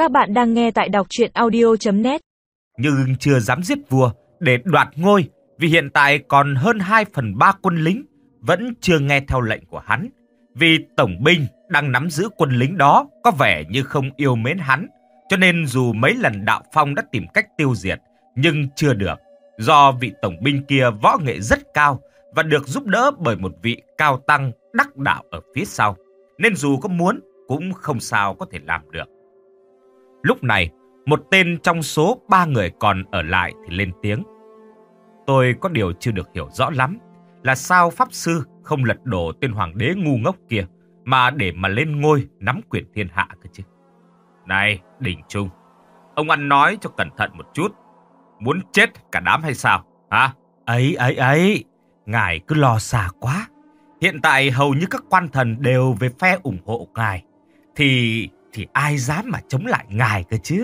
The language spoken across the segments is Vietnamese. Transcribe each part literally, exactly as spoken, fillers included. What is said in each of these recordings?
Các bạn đang nghe tại đọc truyện audio chấm net. Nhưng chưa dám giết vua để đoạt ngôi, vì hiện tại còn hơn hai phần ba quân lính vẫn chưa nghe theo lệnh của hắn. Vì tổng binh đang nắm giữ quân lính đó có vẻ như không yêu mến hắn, cho nên dù mấy lần Đạo Phong đã tìm cách tiêu diệt nhưng chưa được. Do vị tổng binh kia võ nghệ rất cao và được giúp đỡ bởi một vị cao tăng đắc đạo ở phía sau, nên dù có muốn cũng không sao có thể làm được. Lúc này, một tên trong số ba người còn ở lại thì lên tiếng. Tôi có điều chưa được hiểu rõ lắm, là sao Pháp Sư không lật đổ tên hoàng đế ngu ngốc kia, mà để mà lên ngôi nắm quyền thiên hạ cơ chứ. Này, Đình Trung, ông ăn nói cho cẩn thận một chút. Muốn chết cả đám hay sao? Hả? Ấy, ấy, ấy, ngài cứ lo xa quá. Hiện tại hầu như các quan thần đều về phe ủng hộ ngài. Thì... thì ai dám mà chống lại ngài cơ chứ?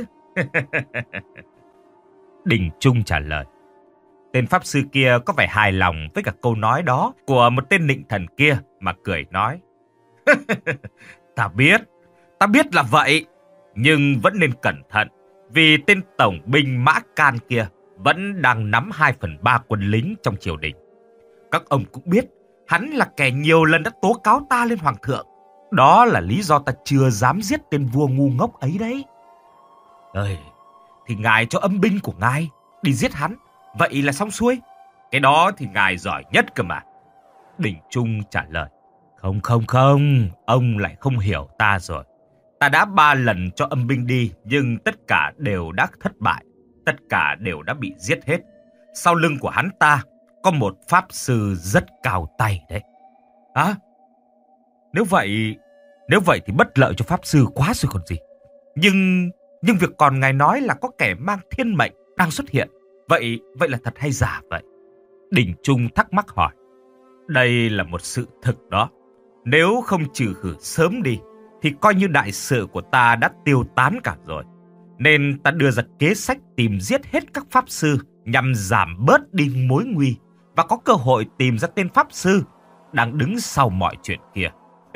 Đình Trung trả lời. Tên Pháp Sư kia có vẻ hài lòng với cả câu nói đó của một tên nịnh thần kia mà cười nói. Ta biết, ta biết là vậy, nhưng vẫn nên cẩn thận, vì tên tổng binh Mã Can kia vẫn đang nắm hai phần ba quân lính trong triều đình. Các ông cũng biết, hắn là kẻ nhiều lần đã tố cáo ta lên hoàng thượng. Đó là lý do ta chưa dám giết tên vua ngu ngốc ấy đấy. Ơi, thì ngài cho âm binh của ngài đi giết hắn, vậy là xong xuôi. Cái đó thì ngài giỏi nhất cơ mà. Đình Trung trả lời. Không không không, ông lại không hiểu ta rồi. Ta đã ba lần cho âm binh đi, nhưng tất cả đều đã thất bại. Tất cả đều đã bị giết hết. Sau lưng của hắn ta có một Pháp Sư rất cao tay đấy. Hả? Nếu vậy, nếu vậy thì bất lợi cho Pháp Sư quá rồi còn gì. Nhưng, nhưng việc còn ngài nói là có kẻ mang thiên mệnh đang xuất hiện. Vậy, vậy là thật hay giả vậy? Đình Trung thắc mắc hỏi. Đây là một sự thực đó. Nếu không trừ khử sớm đi, thì coi như đại sự của ta đã tiêu tán cả rồi. Nên ta đưa ra kế sách tìm giết hết các Pháp Sư nhằm giảm bớt đi mối nguy và có cơ hội tìm ra tên Pháp Sư đang đứng sau mọi chuyện kia.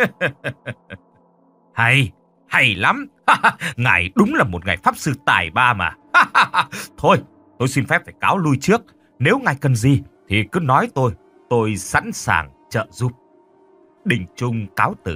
Hay, hay lắm. Ngài đúng là một ngài Pháp Sư tài ba mà. Thôi, tôi xin phép phải cáo lui trước. Nếu ngài cần gì thì cứ nói tôi, tôi sẵn sàng trợ giúp. Đình Trung cáo từ.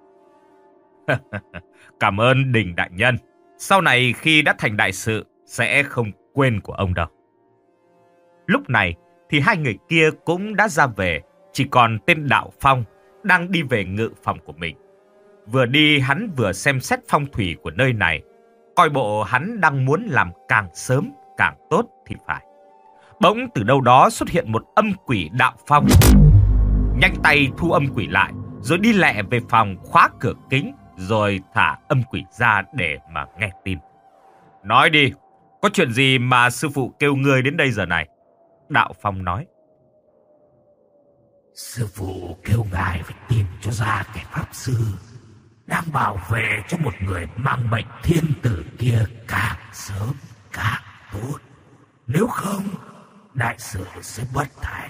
Cảm ơn Đình đại nhân. Sau này khi đã thành đại sự sẽ không quên của ông đâu. Lúc này thì hai người kia cũng đã ra về, chỉ còn tên Đạo Phong đang đi về ngự phòng của mình. Vừa đi hắn vừa xem xét phong thủy của nơi này, coi bộ hắn đang muốn làm càng sớm càng tốt thì phải. Bỗng từ đâu đó xuất hiện một âm quỷ Đạo Phong. Nhanh tay thu âm quỷ lại, rồi đi lẹ về phòng khóa cửa kính, rồi thả âm quỷ ra để mà nghe tin. Nói đi, có chuyện gì mà sư phụ kêu ngươi đến đây giờ này? Đạo Phong nói. Sư phụ kêu ngài phải tìm cho ra kẻ Pháp Sư đang bảo vệ cho một người mang mệnh thiên tử kia càng sớm càng tốt. Nếu không, đại sự sẽ bất thành.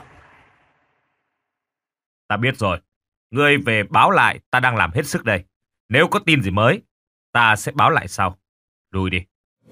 Ta biết rồi. Ngươi về báo lại, ta đang làm hết sức đây. Nếu có tin gì mới, ta sẽ báo lại sau. Lui đi.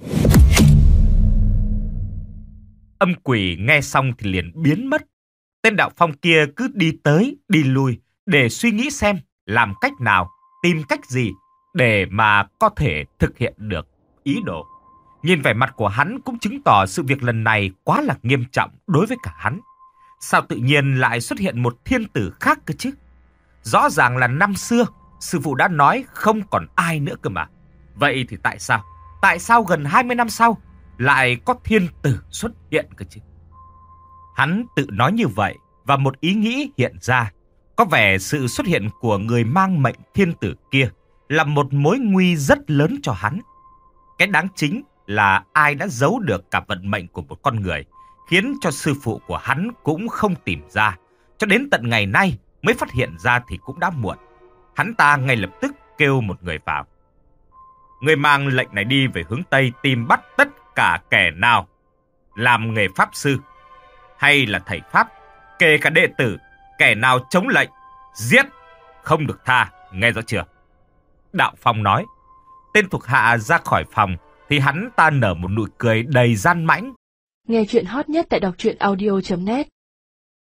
Âm quỷ nghe xong thì liền biến mất. Tên Đạo Phong kia cứ đi tới, đi lui để suy nghĩ xem làm cách nào, tìm cách gì để mà có thể thực hiện được ý đồ. Nhìn vẻ mặt của hắn cũng chứng tỏ sự việc lần này quá là nghiêm trọng đối với cả hắn. Sao tự nhiên lại xuất hiện một thiên tử khác cơ chứ? Rõ ràng là năm xưa sư phụ đã nói không còn ai nữa cơ mà. Vậy thì tại sao? Tại sao gần hai mươi năm sau lại có thiên tử xuất hiện cơ chứ? Hắn tự nói như vậy và một ý nghĩ hiện ra. Có vẻ sự xuất hiện của người mang mệnh thiên tử kia là một mối nguy rất lớn cho hắn. Cái đáng chính là ai đã giấu được cả vận mệnh của một con người, khiến cho sư phụ của hắn cũng không tìm ra. Cho đến tận ngày nay mới phát hiện ra thì cũng đã muộn. Hắn ta ngay lập tức kêu một người vào. Người mang lệnh này đi về hướng Tây tìm bắt tất cả kẻ nào làm nghề Pháp Sư hay là thầy Pháp, kể cả đệ tử, kẻ nào chống lệnh, giết, không được tha, nghe rõ chưa? Đạo Phong nói. tên thuộc hạ ra khỏi phòng, thì hắn ta nở một nụ cười đầy gian mãnh. Nghe chuyện hot nhất tại đọc truyện audio chấm net